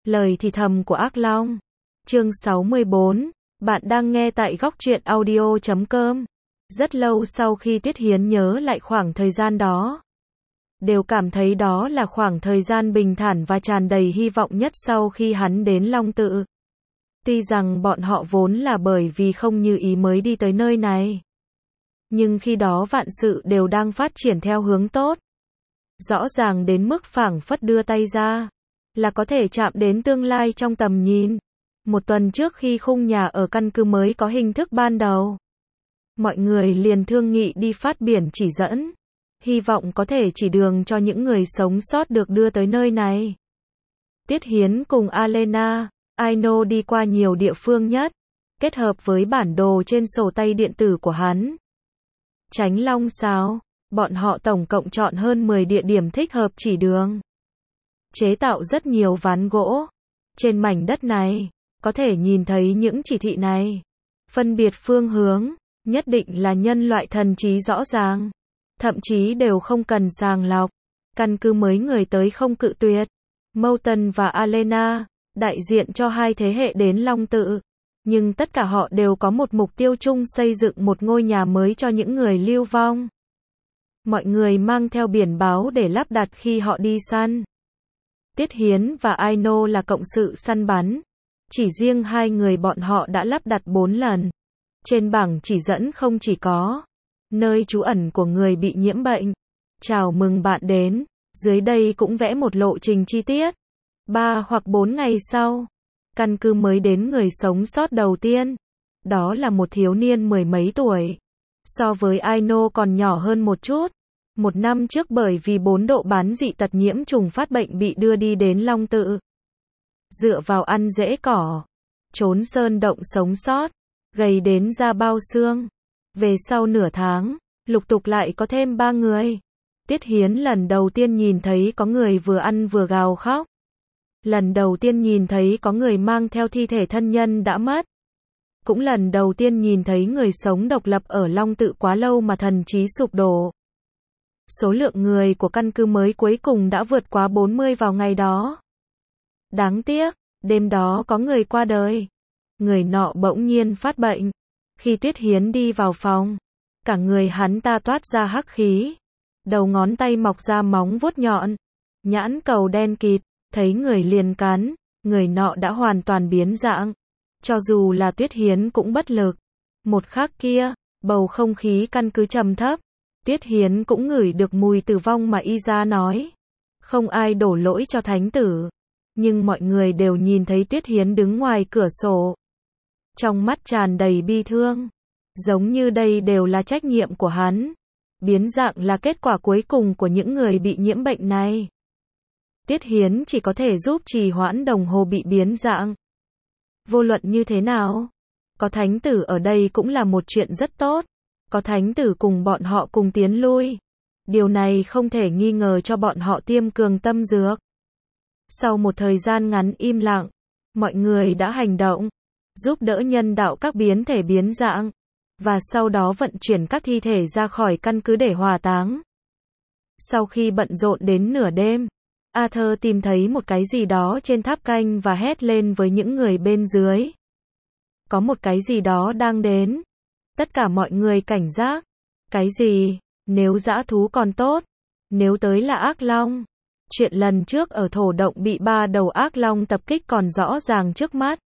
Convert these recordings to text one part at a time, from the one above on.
Lời thì thầm của ác long. Chương 64. Bạn đang nghe tại góc truyện audio.com. Rất lâu sau khi Tuyết Hiến nhớ lại khoảng thời gian đó, đều cảm thấy đó là khoảng thời gian bình thản và tràn đầy hy vọng nhất sau khi hắn đến Long Tự. Tuy rằng bọn họ vốn là bởi vì không như ý mới đi tới nơi này, nhưng khi đó vạn sự đều đang phát triển theo hướng tốt. Rõ ràng đến mức phảng phất đưa tay ra là có thể chạm đến tương lai trong tầm nhìn. Một tuần trước khi khung nhà ở căn cứ mới có hình thức ban đầu, mọi người liền thương nghị đi phát biển chỉ dẫn, hy vọng có thể chỉ đường cho những người sống sót được đưa tới nơi này. Tiết Hiến cùng Alena, Aino đi qua nhiều địa phương nhất, kết hợp với bản đồ trên sổ tay điện tử của hắn. Tránh Long Sáo, bọn họ tổng cộng chọn hơn 10 địa điểm thích hợp chỉ đường. Chế tạo rất nhiều ván gỗ. Trên mảnh đất này, có thể nhìn thấy những chỉ thị này. Phân biệt phương hướng, nhất định là nhân loại thần trí rõ ràng. Thậm chí đều không cần sàng lọc. Căn cứ mới người tới không cự tuyệt. Moulton và Alena, đại diện cho hai thế hệ đến Long Tự. Nhưng tất cả họ đều có một mục tiêu chung, xây dựng một ngôi nhà mới cho những người lưu vong. Mọi người mang theo biển báo để lắp đặt khi họ đi săn. Tiết Hiến và Aino là cộng sự săn bắn. Chỉ riêng hai người bọn họ đã lắp đặt 4 lần. Trên bảng chỉ dẫn không chỉ có nơi trú ẩn của người bị nhiễm bệnh, chào mừng bạn đến, dưới đây cũng vẽ một lộ trình chi tiết. 3 hoặc 4 ngày sau, căn cứ mới đến người sống sót đầu tiên. Đó là một thiếu niên 10 mấy tuổi. So với Aino còn nhỏ hơn một chút. 1 năm trước bởi vì 4 độ bán dị tật nhiễm trùng phát bệnh bị đưa đi đến Long Tự. Dựa vào ăn rễ cỏ, trốn sơn động sống sót, gầy đến da bao xương. Về sau nửa tháng, lục tục lại có thêm 3 người. Tiết Hiến lần đầu tiên nhìn thấy có người vừa ăn vừa gào khóc. Lần đầu tiên nhìn thấy có người mang theo thi thể thân nhân đã mất. Cũng lần đầu tiên nhìn thấy người sống độc lập ở Long Tự quá lâu mà thần trí sụp đổ. Số lượng người của căn cứ mới cuối cùng đã vượt quá 40 vào ngày đó. Đáng tiếc, đêm đó có người qua đời. Người nọ bỗng nhiên phát bệnh. Khi Tuyết Hiến đi vào phòng, cả người hắn ta toát ra hắc khí. Đầu ngón tay mọc ra móng vuốt nhọn. Nhãn cầu đen kịt, thấy người liền cắn. Người nọ đã hoàn toàn biến dạng. Cho dù là Tuyết Hiến cũng bất lực. Một khắc kia, bầu không khí căn cứ trầm thấp. Tuyết Hiến cũng ngửi được mùi tử vong mà y ra nói. Không ai đổ lỗi cho thánh tử. Nhưng mọi người đều nhìn thấy Tuyết Hiến đứng ngoài cửa sổ. Trong mắt tràn đầy bi thương. Giống như đây đều là trách nhiệm của hắn. Biến dạng là kết quả cuối cùng của những người bị nhiễm bệnh này. Tiết Hiến chỉ có thể giúp trì hoãn đồng hồ bị biến dạng. Vô luận như thế nào, có thánh tử ở đây cũng là một chuyện rất tốt. Có thánh tử cùng bọn họ cùng tiến lui. Điều này không thể nghi ngờ cho bọn họ tiêm cường tâm dược. Sau một thời gian ngắn im lặng, mọi người đã hành động, giúp đỡ nhân đạo các biến thể biến dạng, và sau đó vận chuyển các thi thể ra khỏi căn cứ để hỏa táng. Sau khi bận rộn đến nửa đêm, Arthur tìm thấy một cái gì đó trên tháp canh và hét lên với những người bên dưới. Có một cái gì đó đang đến. Tất cả mọi người cảnh giác. Cái gì? Nếu dã thú còn tốt. Nếu tới là ác long. Chuyện lần trước ở thổ động bị 3 đầu ác long tập kích còn rõ ràng trước mắt.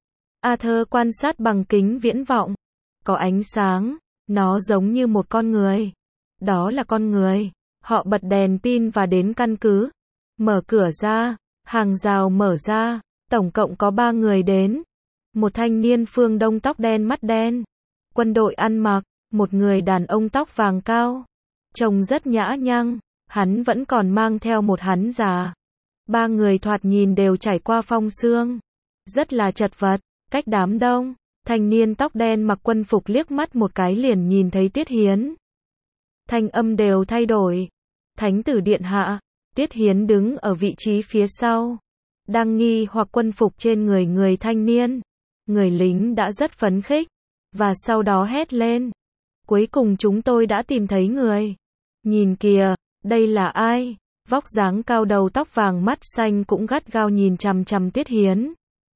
Arthur quan sát bằng kính viễn vọng. Có ánh sáng. Nó giống như một con người. Đó là con người. Họ bật đèn pin và đến căn cứ. Mở cửa ra. Hàng rào mở ra. Tổng cộng có 3 người đến. Một thanh niên phương Đông tóc đen mắt đen. Quân đội ăn mặc, một người đàn ông tóc vàng cao. Trông rất nhã nhăng, hắn vẫn còn mang theo một hắn già. 3 người thoạt nhìn đều trải qua phong xương. Rất là chật vật, cách đám đông. Thanh niên tóc đen mặc quân phục liếc mắt một cái liền nhìn thấy Tiết Hiến. Thanh âm đều thay đổi. Thánh tử điện hạ, Tiết Hiến đứng ở vị trí phía sau. Đang nghi hoặc quân phục trên người thanh niên. Người lính đã rất phấn khích. Và sau đó hét lên. Cuối cùng chúng tôi đã tìm thấy người. Nhìn kìa, đây là ai? Vóc dáng cao, đầu tóc vàng, mắt xanh cũng gắt gao nhìn chằm chằm Tuyết Hiến.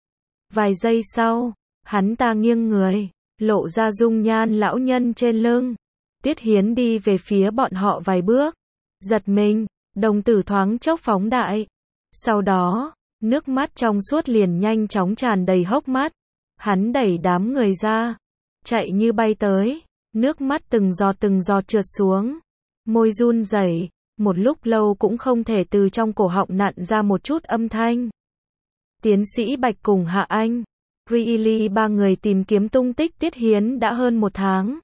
Vài giây sau, hắn ta nghiêng người, lộ ra dung nhan lão nhân trên lưng. Tuyết Hiến đi về phía bọn họ vài bước, giật mình, đồng tử thoáng chốc phóng đại. Sau đó, nước mắt trong suốt liền nhanh chóng tràn đầy hốc mắt. Hắn đẩy đám người ra, chạy như bay tới, nước mắt từng giọt trượt xuống. Môi run rẩy, một lúc lâu cũng không thể từ trong cổ họng nặn ra một chút âm thanh. Tiến sĩ Bạch cùng Hạ Anh, Riley ba người tìm kiếm tung tích Tuyết Hiến đã hơn 1 tháng.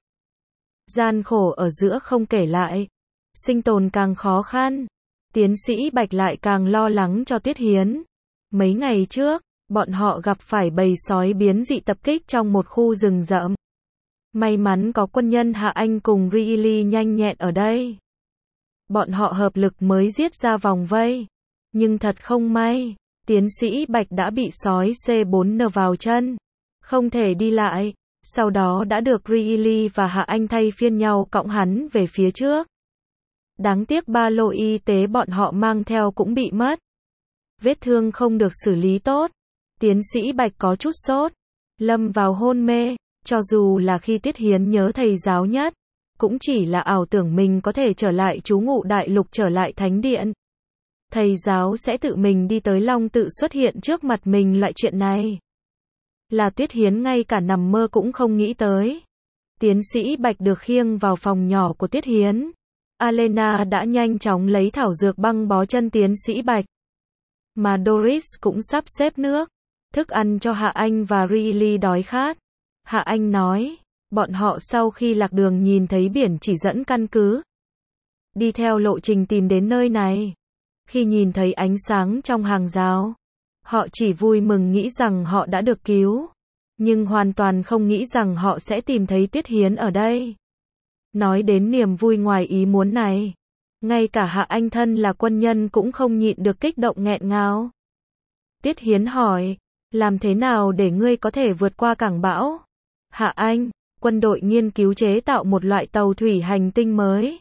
Gian khổ ở giữa không kể lại, sinh tồn càng khó khăn. Tiến sĩ Bạch lại càng lo lắng cho Tuyết Hiến. Mấy ngày trước, bọn họ gặp phải bầy sói biến dị tập kích trong một khu rừng rậm. May mắn có quân nhân Hạ Anh cùng Riley nhanh nhẹn ở đây. Bọn họ hợp lực mới giết ra vòng vây. Nhưng thật không may, tiến sĩ Bạch đã bị sói C4N vào chân, không thể đi lại. Sau đó đã được Riley và Hạ Anh thay phiên nhau cõng hắn về phía trước. Đáng tiếc ba lô y tế bọn họ mang theo cũng bị mất. Vết thương không được xử lý tốt. Tiến sĩ Bạch có chút sốt, lâm vào hôn mê. Cho dù là khi Tuyết Hiến nhớ thầy giáo nhất, cũng chỉ là ảo tưởng mình có thể trở lại trú ngụ đại lục, trở lại thánh điện. Thầy giáo sẽ tự mình đi tới Long Tự xuất hiện trước mặt mình, loại chuyện này là Tuyết Hiến ngay cả nằm mơ cũng không nghĩ tới. Tiến sĩ Bạch được khiêng vào phòng nhỏ của Tuyết Hiến. Alena đã nhanh chóng lấy thảo dược băng bó chân tiến sĩ Bạch. Mà Doris cũng sắp xếp nước, thức ăn cho Hạ Anh và Riley đói khát. Hạ Anh nói, bọn họ sau khi lạc đường nhìn thấy biển chỉ dẫn căn cứ. Đi theo lộ trình tìm đến nơi này. Khi nhìn thấy ánh sáng trong hàng rào, họ chỉ vui mừng nghĩ rằng họ đã được cứu. Nhưng hoàn toàn không nghĩ rằng họ sẽ tìm thấy Tuyết Hiến ở đây. Nói đến niềm vui ngoài ý muốn này, ngay cả Hạ Anh thân là quân nhân cũng không nhịn được kích động nghẹn ngào. Tuyết Hiến hỏi, làm thế nào để ngươi có thể vượt qua cảng bão? Hạ Anh, quân đội nghiên cứu chế tạo một loại tàu thủy hành tinh mới.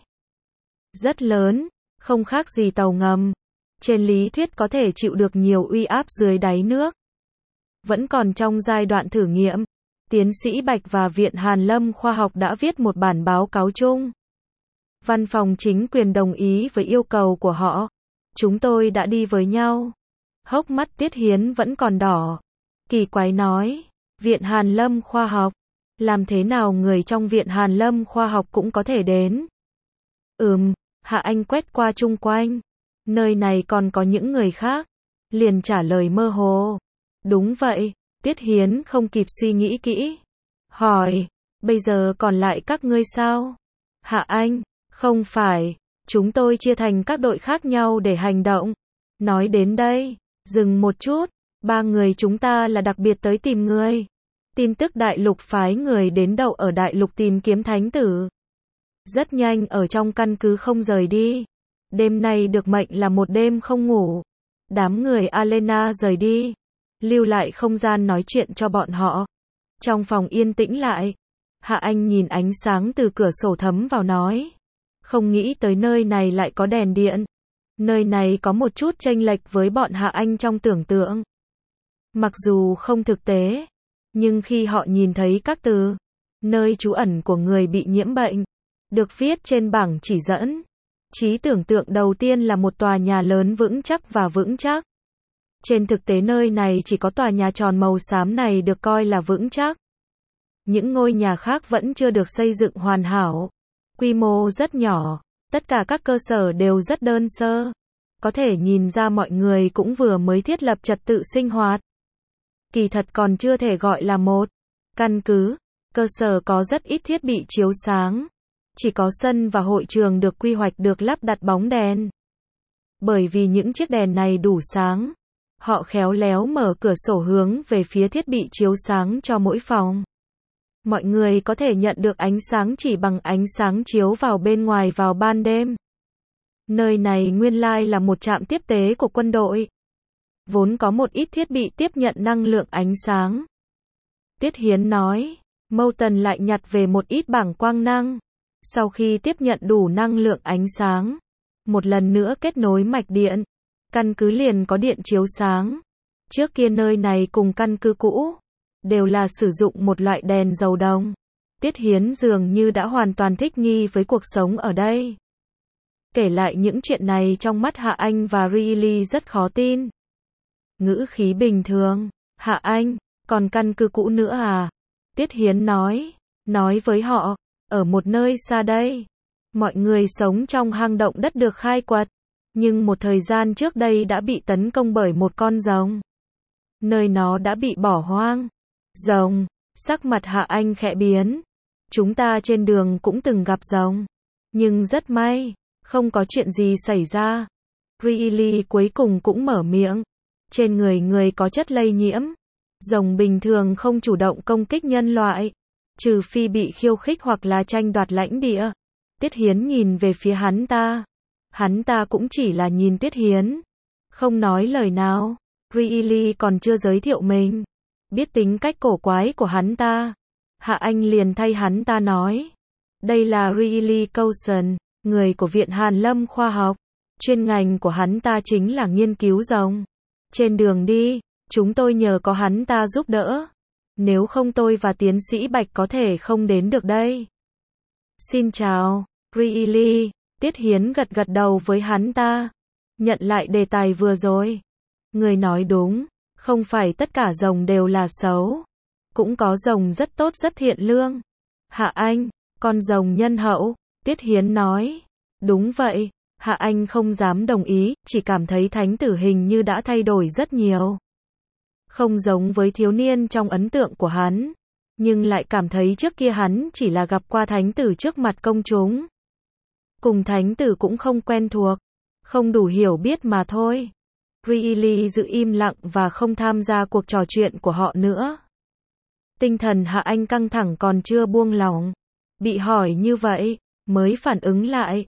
Rất lớn, không khác gì tàu ngầm. Trên lý thuyết có thể chịu được nhiều uy áp dưới đáy nước. Vẫn còn trong giai đoạn thử nghiệm. Tiến sĩ Bạch và Viện Hàn Lâm Khoa học đã viết một bản báo cáo chung. Văn phòng chính quyền đồng ý với yêu cầu của họ. Chúng tôi đã đi với nhau. Hốc mắt Tuyết Hiến vẫn còn đỏ. Kỳ quái nói, Viện Hàn Lâm Khoa học, làm thế nào người trong Viện Hàn Lâm Khoa học cũng có thể đến? Hạ Anh quét qua chung quanh. Nơi này còn có những người khác. Liền trả lời mơ hồ. Đúng vậy. Tuyết Hiến không kịp suy nghĩ kỹ. Hỏi, bây giờ còn lại các ngươi sao? Hạ Anh, không phải. Chúng tôi chia thành các đội khác nhau để hành động. Nói đến đây, dừng một chút. 3 người chúng ta là đặc biệt tới tìm ngươi. Tin tức đại lục phái người đến đậu ở đại lục tìm kiếm thánh tử. Rất nhanh ở trong căn cứ không rời đi. Đêm nay được mệnh là một đêm không ngủ. Đám người Alena rời đi, lưu lại không gian nói chuyện cho bọn họ. Trong phòng yên tĩnh lại, Hạ Anh nhìn ánh sáng từ cửa sổ thấm vào nói. Không nghĩ tới nơi này lại có đèn điện. Nơi này có một chút chênh lệch với bọn Hạ Anh trong tưởng tượng. Mặc dù không thực tế, nhưng khi họ nhìn thấy các từ, nơi trú ẩn của người bị nhiễm bệnh, được viết trên bảng chỉ dẫn, trí tưởng tượng đầu tiên là một tòa nhà lớn vững chắc và vững chắc. Trên thực tế nơi này chỉ có tòa nhà tròn màu xám này được coi là vững chắc. Những ngôi nhà khác vẫn chưa được xây dựng hoàn hảo. Quy mô rất nhỏ, tất cả các cơ sở đều rất đơn sơ. Có thể nhìn ra mọi người cũng vừa mới thiết lập trật tự sinh hoạt. Kỳ thật còn chưa thể gọi là một căn cứ. Cơ sở có rất ít thiết bị chiếu sáng. Chỉ có sân và hội trường được quy hoạch được lắp đặt bóng đèn. Bởi vì những chiếc đèn này đủ sáng, họ khéo léo mở cửa sổ hướng về phía thiết bị chiếu sáng cho mỗi phòng. Mọi người có thể nhận được ánh sáng chỉ bằng ánh sáng chiếu vào bên ngoài vào ban đêm. Nơi này nguyên lai là một trạm tiếp tế của quân đội. Vốn có một ít thiết bị tiếp nhận năng lượng ánh sáng. Tuyết Hiến nói, Mouton lại nhặt về một ít bảng quang năng. Sau khi tiếp nhận đủ năng lượng ánh sáng, một lần nữa kết nối mạch điện. Căn cứ liền có điện chiếu sáng. Trước kia nơi này cùng căn cứ cũ đều là sử dụng một loại đèn dầu đồng. Tiết Hiến dường như đã hoàn toàn thích nghi với cuộc sống ở đây. Kể lại những chuyện này trong mắt Hạ Anh và Riley rất khó tin. Ngữ khí bình thường, Hạ Anh, còn căn cứ cũ nữa à? Tiết Hiến nói với họ, ở một nơi xa đây. Mọi người sống trong hang động đất được khai quật, nhưng một thời gian trước đây đã bị tấn công bởi một con rồng. Nơi nó đã bị bỏ hoang. Rồng, sắc mặt Hạ Anh khẽ biến. Chúng ta trên đường cũng từng gặp rồng, nhưng rất may, không có chuyện gì xảy ra. Riley cuối cùng cũng mở miệng. Trên người có chất lây nhiễm. Rồng bình thường không chủ động công kích nhân loại, trừ phi bị khiêu khích hoặc là tranh đoạt lãnh địa. Tiết Hiến nhìn về phía hắn ta. Hắn ta cũng chỉ là nhìn Tiết Hiến, không nói lời nào. Riley còn chưa giới thiệu mình. Biết tính cách cổ quái của hắn ta, Hạ Anh liền thay hắn ta nói. Đây là Riley Coulson, người của Viện Hàn Lâm Khoa học. Chuyên ngành của hắn ta chính là nghiên cứu rồng. Trên đường đi, chúng tôi nhờ có hắn ta giúp đỡ. Nếu không tôi và tiến sĩ Bạch có thể không đến được đây. Xin chào, Riley. Tiết Hiến gật đầu với hắn ta. Nhận lại đề tài vừa rồi. Người nói đúng, không phải tất cả rồng đều là xấu. Cũng có rồng rất tốt rất thiện lương. Hạ Anh, con rồng nhân hậu, Tiết Hiến nói. Đúng vậy, Hạ Anh không dám đồng ý, chỉ cảm thấy thánh tử hình như đã thay đổi rất nhiều. Không giống với thiếu niên trong ấn tượng của hắn, nhưng lại cảm thấy trước kia hắn chỉ là gặp qua thánh tử trước mặt công chúng. Cùng thánh tử cũng không quen thuộc, không đủ hiểu biết mà thôi. Riley giữ im lặng và không tham gia cuộc trò chuyện của họ nữa. Tinh thần Hạ Anh căng thẳng còn chưa buông lỏng. Bị hỏi như vậy, mới phản ứng lại.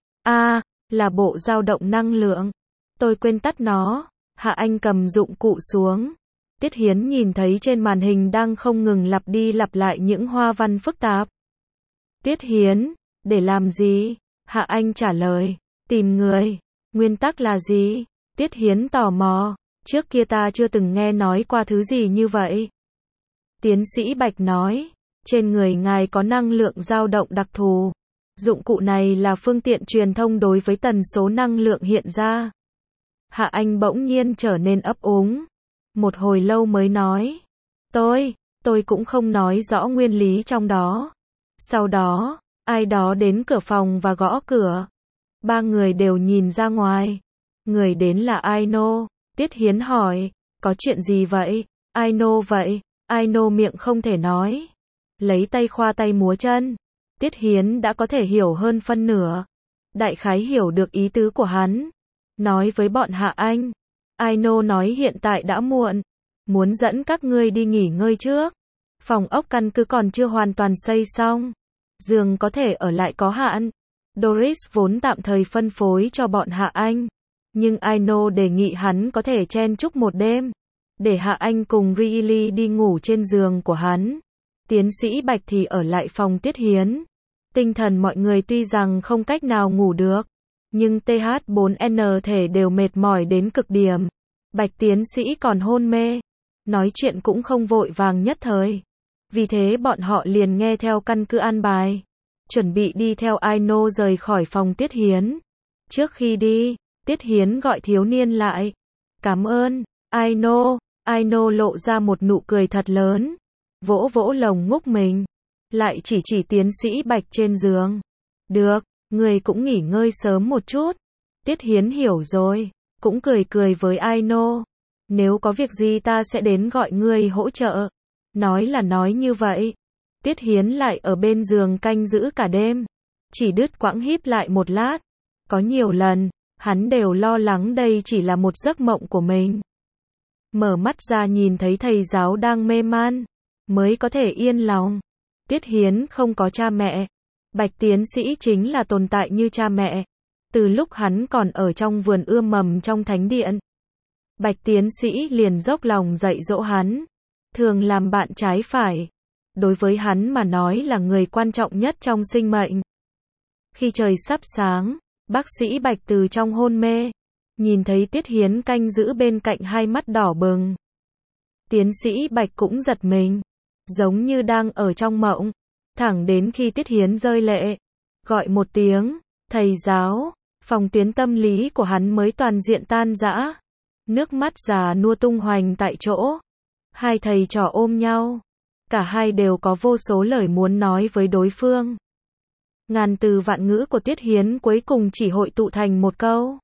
Là bộ dao động năng lượng. Tôi quên tắt nó. Hạ Anh cầm dụng cụ xuống. Tiết Hiến nhìn thấy trên màn hình đang không ngừng lặp đi lặp lại những hoa văn phức tạp. Tiết Hiến, để làm gì? Hạ Anh trả lời. Tìm người. Nguyên tắc là gì? Tiết Hiến tò mò. Trước kia ta chưa từng nghe nói qua thứ gì như vậy. Tiến sĩ Bạch nói. Trên người ngài có năng lượng dao động đặc thù. Dụng cụ này là phương tiện truyền thông đối với tần số năng lượng hiện ra. Hạ Anh bỗng nhiên trở nên ấp úng. Một hồi lâu mới nói. Tôi cũng không nói rõ nguyên lý trong đó. Sau đó, ai đó đến cửa phòng và gõ cửa. Ba người đều nhìn ra ngoài. Người đến là Aino. Tiết Hiến hỏi. Có chuyện gì vậy? Aino vậy? Aino miệng không thể nói. Lấy tay khoa tay múa chân. Tiết Hiến đã có thể hiểu hơn phân nửa. Đại khái hiểu được ý tứ của hắn. Nói với bọn Hạ Anh. Aino nói hiện tại đã muộn. Muốn dẫn các ngươi đi nghỉ ngơi trước. Phòng ốc căn cứ còn chưa hoàn toàn xây xong. Giường có thể ở lại có hạn. Doris vốn tạm thời phân phối cho bọn Hạ Anh. Nhưng Aino đề nghị hắn có thể chen chúc một đêm. Để Hạ Anh cùng Riley đi ngủ trên giường của hắn. Tiến sĩ Bạch thì ở lại phòng Tiết Hiến. Tinh thần mọi người tuy rằng không cách nào ngủ được. Nhưng TH4N thể đều mệt mỏi đến cực điểm. Bạch tiến sĩ còn hôn mê. Nói chuyện cũng không vội vàng nhất thời. Vì thế bọn họ liền nghe theo căn cứ an bài. Chuẩn bị đi theo Aino rời khỏi phòng Tiết Hiến. Trước khi đi, Tiết Hiến gọi thiếu niên lại. Cảm ơn, Aino. Aino lộ ra một nụ cười thật lớn. Vỗ vỗ lồng ngúc mình. Lại chỉ tiến sĩ Bạch trên giường. Được, người cũng nghỉ ngơi sớm một chút. Tiết Hiến hiểu rồi. Cũng cười với Aino. Nếu có việc gì ta sẽ đến gọi ngươi hỗ trợ. Nói là nói như vậy. Tiết Hiến lại ở bên giường canh giữ cả đêm. Chỉ đứt quãng híp lại một lát. Có nhiều lần, hắn đều lo lắng đây chỉ là một giấc mộng của mình. Mở mắt ra nhìn thấy thầy giáo đang mê man. Mới có thể yên lòng. Tiết Hiến không có cha mẹ. Bạch tiến sĩ chính là tồn tại như cha mẹ. Từ lúc hắn còn ở trong vườn ươm mầm trong thánh điện. Bạch tiến sĩ liền dốc lòng dạy dỗ hắn. Thường làm bạn trái phải. Đối với hắn mà nói là người quan trọng nhất trong sinh mệnh. Khi trời sắp sáng, Bác sĩ Bạch từ trong hôn mê, nhìn thấy Tiết Hiến canh giữ bên cạnh hai mắt đỏ bừng. Tiến sĩ Bạch cũng giật mình, giống như đang ở trong mộng, thẳng đến khi Tiết Hiến rơi lệ, gọi một tiếng, thầy giáo, phòng tuyến tâm lý của hắn mới toàn diện tan rã. Nước mắt già nua tung hoành tại chỗ. Hai thầy trò ôm nhau. Cả hai đều có vô số lời muốn nói với đối phương. Ngàn từ vạn ngữ của Tiết Hiến cuối cùng chỉ hội tụ thành một câu.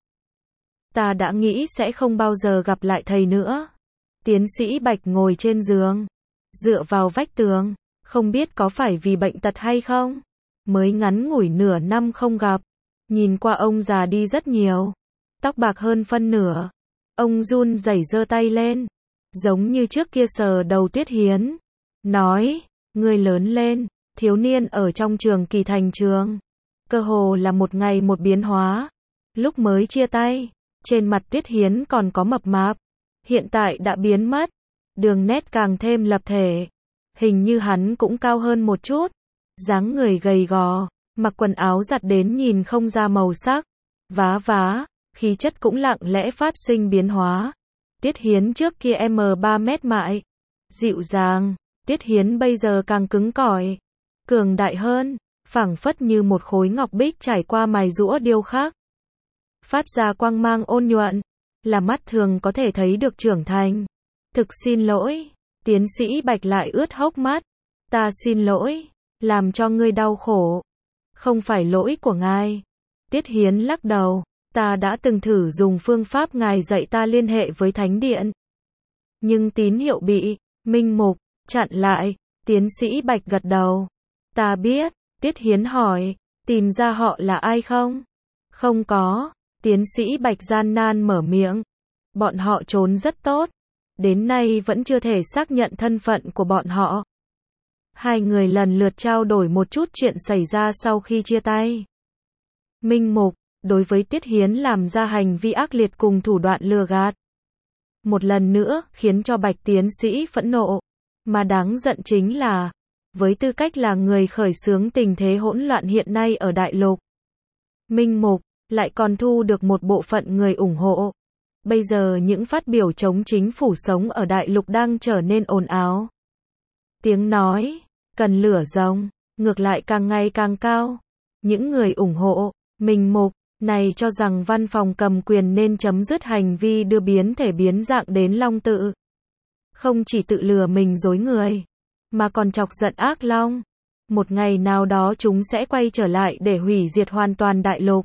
Ta đã nghĩ sẽ không bao giờ gặp lại thầy nữa. Tiến sĩ Bạch ngồi trên giường, dựa vào vách tường, không biết có phải vì bệnh tật hay không. Mới ngắn ngủi nửa năm không gặp, nhìn qua ông già đi rất nhiều, tóc bạc hơn phân nửa. Ông run rẩy giơ tay lên, giống như trước kia sờ đầu Tiết Hiến, nói, ngươi lớn lên, thiếu niên ở trong trường kỳ thành trường. Cơ hồ là một ngày một biến hóa. Lúc mới chia tay, trên mặt Tiết Hiến còn có mập mạp, hiện tại đã biến mất, đường nét càng thêm lập thể. Hình như hắn cũng cao hơn một chút, dáng người gầy gò, mặc quần áo giặt đến nhìn không ra màu sắc, vá, khí chất cũng lặng lẽ phát sinh biến hóa. Tiết Hiến trước kia M3 mét mại, dịu dàng, Tiết Hiến bây giờ càng cứng cỏi, cường đại hơn, phảng phất như một khối ngọc bích trải qua mài giũa điêu khắc. Phát ra quang mang ôn nhuận, là mắt thường có thể thấy được trưởng thành. Thực xin lỗi, tiến sĩ Bạch lại ướt hốc mắt. Ta xin lỗi, làm cho ngươi đau khổ. Không phải lỗi của ngài. Tiết Hiến lắc đầu, ta đã từng thử dùng phương pháp ngài dạy ta liên hệ với Thánh Điện. Nhưng tín hiệu bị Minh Mục chặn lại. Tiến sĩ Bạch gật đầu. Ta biết. Tiết Hiến hỏi, tìm ra họ là ai không? Không có. Tiến sĩ Bạch gian nan mở miệng. Bọn họ trốn rất tốt. Đến nay vẫn chưa thể xác nhận thân phận của bọn họ. Hai người lần lượt trao đổi một chút chuyện xảy ra sau khi chia tay. Minh Mục, đối với Tiết Hiến làm ra hành vi ác liệt cùng thủ đoạn lừa gạt. Một lần nữa, khiến cho Bạch tiến sĩ phẫn nộ. Mà đáng giận chính là, với tư cách là người khởi xướng tình thế hỗn loạn hiện nay ở Đại Lục, Minh Mục lại còn thu được một bộ phận người ủng hộ. Bây giờ những phát biểu chống chính phủ sống ở Đại Lục đang trở nên ồn ào. Tiếng nói, cần lửa rồng, ngược lại càng ngày càng cao. Những người ủng hộ Minh Mục này cho rằng văn phòng cầm quyền nên chấm dứt hành vi đưa biến thể biến dạng đến Long Tự. Không chỉ tự lừa mình dối người, mà còn chọc giận ác long. Một ngày nào đó chúng sẽ quay trở lại để hủy diệt hoàn toàn Đại Lục.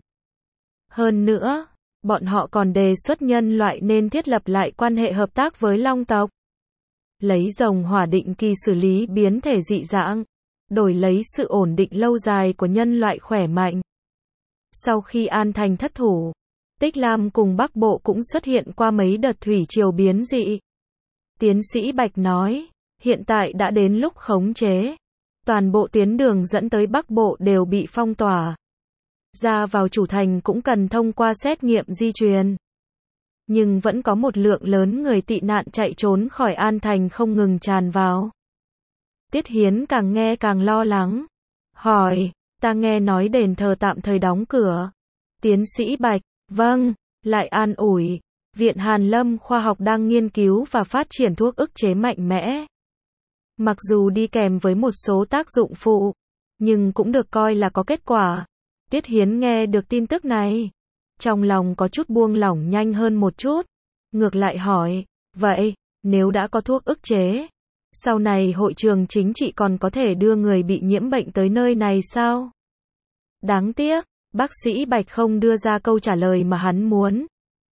Hơn nữa, bọn họ còn đề xuất nhân loại nên thiết lập lại quan hệ hợp tác với Long tộc. Lấy rồng hỏa định kỳ xử lý biến thể dị dạng, đổi lấy sự ổn định lâu dài của nhân loại khỏe mạnh. Sau khi An Thành thất thủ, Tích Lam cùng Bắc Bộ cũng xuất hiện qua mấy đợt thủy triều biến dị. Tiến sĩ Bạch nói, hiện tại đã đến lúc khống chế. Toàn bộ tuyến đường dẫn tới Bắc Bộ đều bị phong tỏa. Ra vào chủ thành cũng cần thông qua xét nghiệm di truyền. Nhưng vẫn có một lượng lớn người tị nạn chạy trốn khỏi An Thành không ngừng tràn vào. Tiết Hiến càng nghe càng lo lắng. Hỏi, ta nghe nói đền thờ tạm thời đóng cửa. Tiến sĩ Bạch, vâng, lại an ủi. Viện Hàn Lâm khoa học đang nghiên cứu và phát triển thuốc ức chế mạnh mẽ. Mặc dù đi kèm với một số tác dụng phụ, nhưng cũng được coi là có kết quả. Tiết Hiến nghe được tin tức này, trong lòng có chút buông lỏng nhanh hơn một chút. Ngược lại hỏi, vậy, nếu đã có thuốc ức chế, sau này hội trường chính trị còn có thể đưa người bị nhiễm bệnh tới nơi này sao? Đáng tiếc, bác sĩ Bạch không đưa ra câu trả lời mà hắn muốn.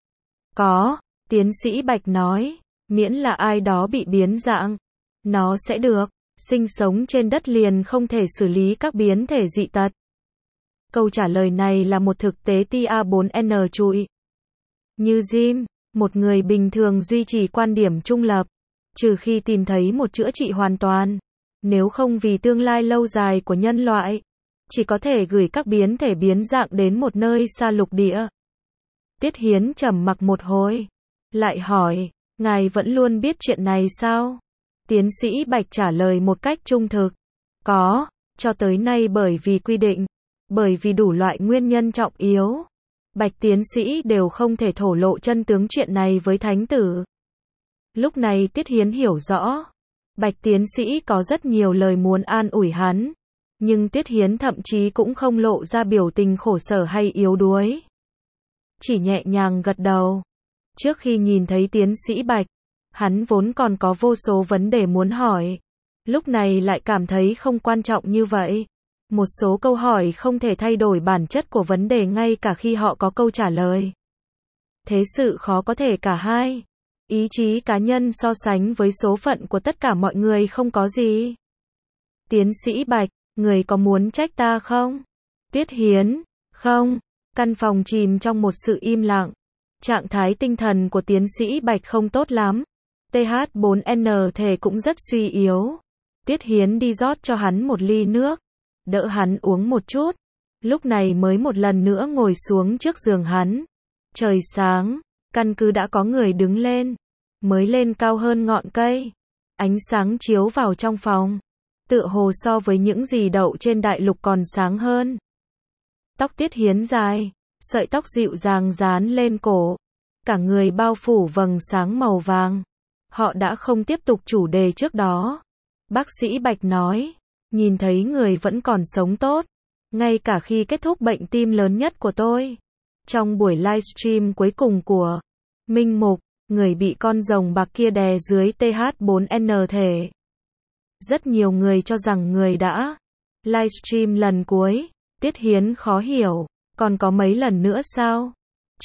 Có, tiến sĩ Bạch nói, miễn là ai đó bị biến dạng, nó sẽ được sinh sống trên đất liền không thể xử lý các biến thể dị tật. Câu trả lời này là một thực tế TA4N trụi. Như Jim, một người bình thường duy trì quan điểm trung lập, trừ khi tìm thấy một chữa trị hoàn toàn. Nếu không vì tương lai lâu dài của nhân loại, chỉ có thể gửi các biến thể biến dạng đến một nơi xa lục địa. Tiết Hiến trầm mặc một hồi, lại hỏi, ngài vẫn luôn biết chuyện này sao? Tiến sĩ Bạch trả lời một cách trung thực. Có, cho tới nay bởi vì quy định, bởi vì đủ loại nguyên nhân trọng yếu, Bạch tiến sĩ đều không thể thổ lộ chân tướng chuyện này với thánh tử. Lúc này Tiết Hiến hiểu rõ, Bạch tiến sĩ có rất nhiều lời muốn an ủi hắn, nhưng Tiết Hiến thậm chí cũng không lộ ra biểu tình khổ sở hay yếu đuối. Chỉ nhẹ nhàng gật đầu. Trước khi nhìn thấy tiến sĩ Bạch, hắn vốn còn có vô số vấn đề muốn hỏi. Lúc này lại cảm thấy không quan trọng như vậy. Một số câu hỏi không thể thay đổi bản chất của vấn đề ngay cả khi họ có câu trả lời. Thế sự khó có thể cả hai. Ý chí cá nhân so sánh với số phận của tất cả mọi người không có gì. Tiến sĩ Bạch, người có muốn trách ta không? Tiết Hiến, không. Căn phòng chìm trong một sự im lặng. Trạng thái tinh thần của tiến sĩ Bạch không tốt lắm. TH4N thể cũng rất suy yếu. Tiết Hiến đi rót cho hắn một ly nước, đỡ hắn uống một chút. Lúc này mới một lần nữa ngồi xuống trước giường hắn. Trời sáng, căn cứ đã có người đứng lên, mới lên cao hơn ngọn cây. Ánh sáng chiếu vào trong phòng, tựa hồ so với những gì đậu trên đại lục còn sáng hơn. Tóc Tiết Hiến dài, sợi tóc dịu dàng dán lên cổ, cả người bao phủ vầng sáng màu vàng. Họ đã không tiếp tục chủ đề trước đó. Bác sĩ Bạch nói, nhìn thấy người vẫn còn sống tốt, ngay cả khi kết thúc bệnh tim lớn nhất của tôi. Trong buổi livestream cuối cùng của Minh Mục, người bị con rồng bạc kia đè dưới TH4N thể. Rất nhiều người cho rằng người đã livestream lần cuối. Tiết Hiến khó hiểu, còn có mấy lần nữa sao?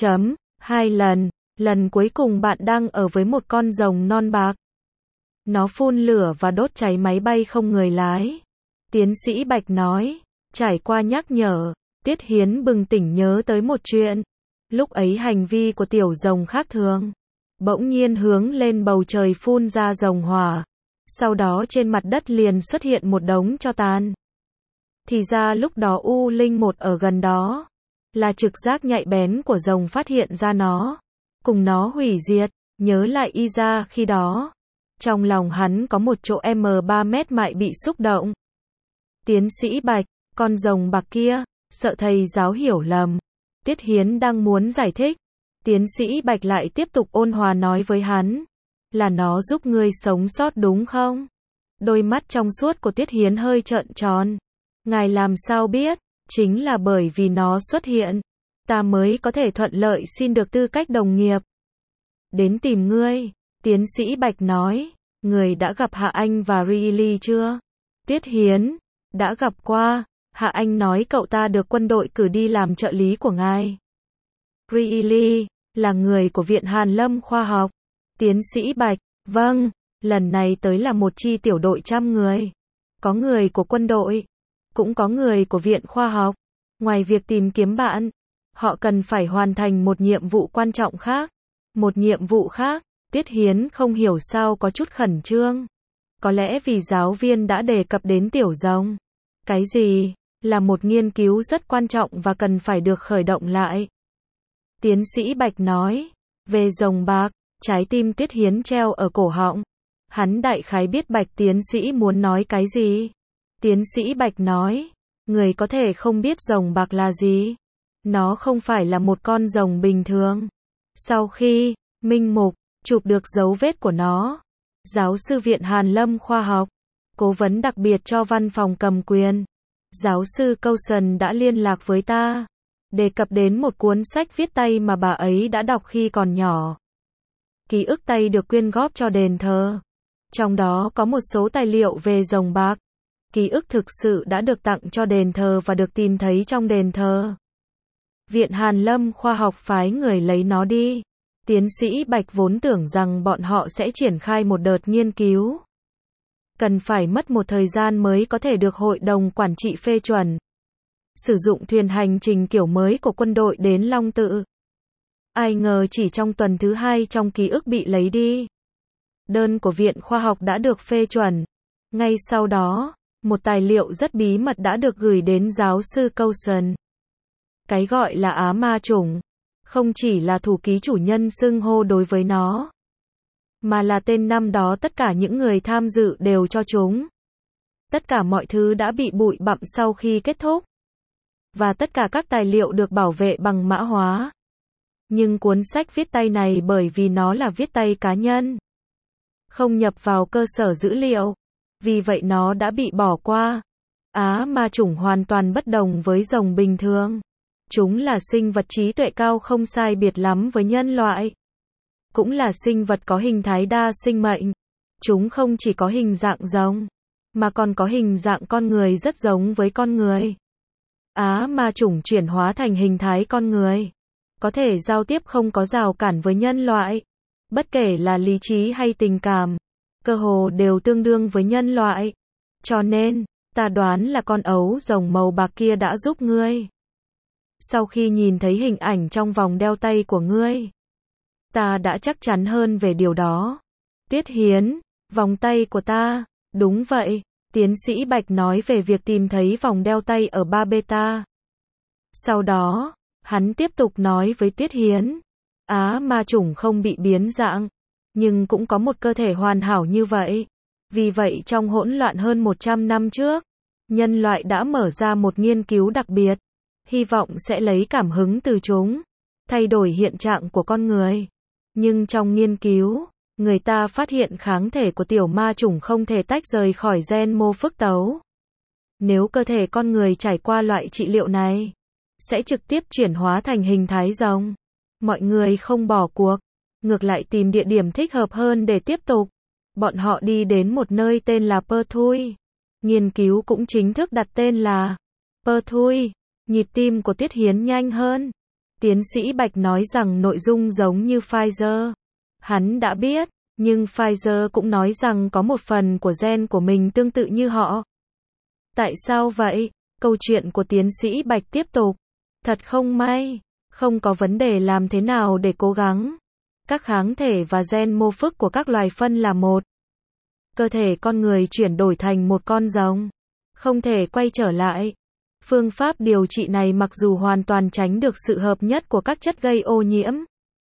2 lần, lần cuối cùng bạn đang ở với một con rồng non bạc. Nó phun lửa và đốt cháy máy bay không người lái. Tiến sĩ Bạch nói, trải qua nhắc nhở, Tiết Hiến bừng tỉnh nhớ tới một chuyện. Lúc ấy hành vi của tiểu rồng khác thường. Bỗng nhiên hướng lên bầu trời phun ra rồng hỏa. Sau đó trên mặt đất liền xuất hiện một đống tro tàn. Thì ra lúc đó U Linh 1 ở gần đó. Là trực giác nhạy bén của rồng phát hiện ra nó. Cùng nó hủy diệt. Nhớ lại y ra khi đó. Trong lòng hắn có một chỗ M3 mét mại bị xúc động. Tiến sĩ Bạch, con rồng bạc kia, sợ thầy giáo hiểu lầm. Tiết Hiến đang muốn giải thích. Tiến sĩ Bạch lại tiếp tục ôn hòa nói với hắn. Là nó giúp ngươi sống sót đúng không? Đôi mắt trong suốt của Tiết Hiến hơi trợn tròn. Ngài làm sao biết? Chính là bởi vì nó xuất hiện, ta mới có thể thuận lợi xin được tư cách đồng nghiệp. Đến tìm ngươi, tiến sĩ Bạch nói, người đã gặp Hạ Anh và Riley chưa? Tiết Hiến, đã gặp qua, Hạ Anh nói cậu ta được quân đội cử đi làm trợ lý của ngài. Riley, là người của Viện Hàn Lâm Khoa học. Tiến sĩ Bạch, vâng, lần này tới là một chi tiểu đội 100 người. Có người của quân đội, cũng có người của Viện Khoa học. Ngoài việc tìm kiếm bạn, họ cần phải hoàn thành một nhiệm vụ quan trọng khác. Một nhiệm vụ khác, Tiết Hiến không hiểu sao có chút khẩn trương. Có lẽ vì giáo viên đã đề cập đến tiểu rồng. Cái gì? Là một nghiên cứu rất quan trọng và cần phải được khởi động lại. Tiến sĩ Bạch nói, về rồng bạc, trái tim Tiết Hiến treo ở cổ họng. Hắn đại khái biết Bạch tiến sĩ muốn nói cái gì. Tiến sĩ Bạch nói, người có thể không biết rồng bạc là gì. Nó không phải là một con rồng bình thường. Sau khi Minh Mục chụp được dấu vết của nó, giáo sư Viện Hàn Lâm Khoa học, cố vấn đặc biệt cho văn phòng cầm quyền, giáo sư Coulson đã liên lạc với ta, đề cập đến một cuốn sách viết tay mà bà ấy đã đọc khi còn nhỏ. Ký ức tay được quyên góp cho đền thờ. Trong đó có một số tài liệu về rồng bạc. Ký ức thực sự đã được tặng cho đền thờ và được tìm thấy trong đền thờ. Viện Hàn Lâm Khoa học phái người lấy nó đi. Tiến sĩ Bạch vốn tưởng rằng bọn họ sẽ triển khai một đợt nghiên cứu. Cần phải mất một thời gian mới có thể được hội đồng quản trị phê chuẩn. Sử dụng thuyền hành trình kiểu mới của quân đội đến Long Tự. Ai ngờ chỉ trong tuần thứ 2 trong ký ức bị lấy đi. Đơn của Viện Khoa học đã được phê chuẩn. Ngay sau đó, một tài liệu rất bí mật đã được gửi đến giáo sư Coulson. Cái gọi là Á Ma Chủng, không chỉ là thủ ký chủ nhân xưng hô đối với nó, mà là tên năm đó tất cả những người tham dự đều cho chúng. Tất cả mọi thứ đã bị bụi bặm sau khi kết thúc. và tất cả các tài liệu được bảo vệ bằng mã hóa. Nhưng cuốn sách viết tay này bởi vì nó là viết tay cá nhân, không nhập vào cơ sở dữ liệu, vì vậy nó đã bị bỏ qua. Á ma chủng hoàn toàn bất đồng với rồng bình thường. Chúng là sinh vật trí tuệ cao không sai biệt lắm với nhân loại. Cũng là sinh vật có hình thái đa sinh mệnh. Chúng không chỉ có hình dạng rồng, mà còn có hình dạng con người rất giống với con người. Á ma chủng chuyển hóa thành hình thái con người, có thể giao tiếp không có rào cản với nhân loại. Bất kể là lý trí hay tình cảm, cơ hồ đều tương đương với nhân loại. Cho nên, ta đoán là con ấu rồng màu bạc kia đã giúp ngươi. Sau khi nhìn thấy hình ảnh trong vòng đeo tay của ngươi, ta đã chắc chắn hơn về điều đó. Tiết Hiến, vòng tay của ta, đúng vậy, tiến sĩ Bạch nói về việc tìm thấy vòng đeo tay ở Ba Beta. Sau đó, hắn tiếp tục nói với Tiết Hiến, Á ma chủng không bị biến dạng, nhưng cũng có một cơ thể hoàn hảo như vậy. Vì vậy trong hỗn loạn hơn 100 năm trước, nhân loại đã mở ra một nghiên cứu đặc biệt, hy vọng sẽ lấy cảm hứng từ chúng, thay đổi hiện trạng của con người. Nhưng trong nghiên cứu, người ta phát hiện kháng thể của tiểu ma chủng không thể tách rời khỏi gen mô phức tấu. Nếu cơ thể con người trải qua loại trị liệu này, sẽ trực tiếp chuyển hóa thành hình thái rồng. Mọi người không bỏ cuộc, ngược lại tìm địa điểm thích hợp hơn để tiếp tục. Bọn họ đi đến một nơi tên là Perthuis. Nghiên cứu cũng chính thức đặt tên là Perthuis. Nhịp tim của Tiết Hiến nhanh hơn. Tiến sĩ Bạch nói rằng nội dung giống như Pfizer. Hắn đã biết, nhưng Pfizer cũng nói rằng có một phần của gen của mình tương tự như họ. Tại sao vậy? Câu chuyện của tiến sĩ Bạch tiếp tục. Thật không may, không có vấn đề làm thế nào để cố gắng. Các kháng thể và gen mô phức của các loài phân là một. Cơ thể con người chuyển đổi thành một con rồng, không thể quay trở lại. Phương pháp điều trị này mặc dù hoàn toàn tránh được sự hợp nhất của các chất gây ô nhiễm,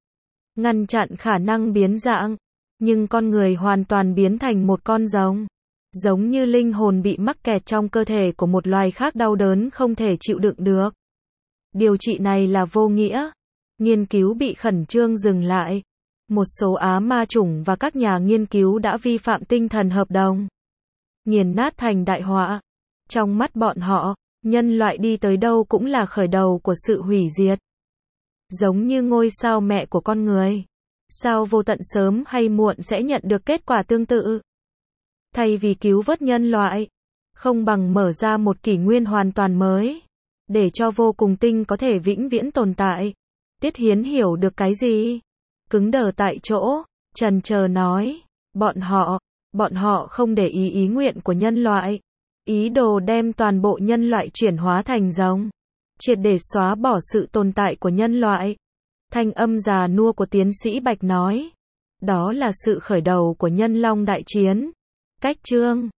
ngăn chặn khả năng biến dạng, nhưng con người hoàn toàn biến thành một con rồng. Giống như linh hồn bị mắc kẹt trong cơ thể của một loài khác đau đớn không thể chịu đựng được. Điều trị này là vô nghĩa. Nghiên cứu bị khẩn trương dừng lại. Một số á ma chủng và các nhà nghiên cứu đã vi phạm tinh thần hợp đồng, nghiền nát thành đại họa. Trong mắt bọn họ, nhân loại đi tới đâu cũng là khởi đầu của sự hủy diệt. Giống như ngôi sao mẹ của con người, sao vô tận sớm hay muộn sẽ nhận được kết quả tương tự. Thay vì cứu vớt nhân loại, không bằng mở ra một kỷ nguyên hoàn toàn mới, để cho vô cùng tinh có thể vĩnh viễn tồn tại. Tiết Hiến hiểu được cái gì? Cứng đờ tại chỗ, trần chờ nói, bọn họ không để ý nguyện của nhân loại, ý đồ đem toàn bộ nhân loại chuyển hóa thành rồng, triệt để xóa bỏ sự tồn tại của nhân loại. Thanh âm già nua của tiến sĩ Bạch nói, đó là sự khởi đầu của nhân long đại chiến. Cách chương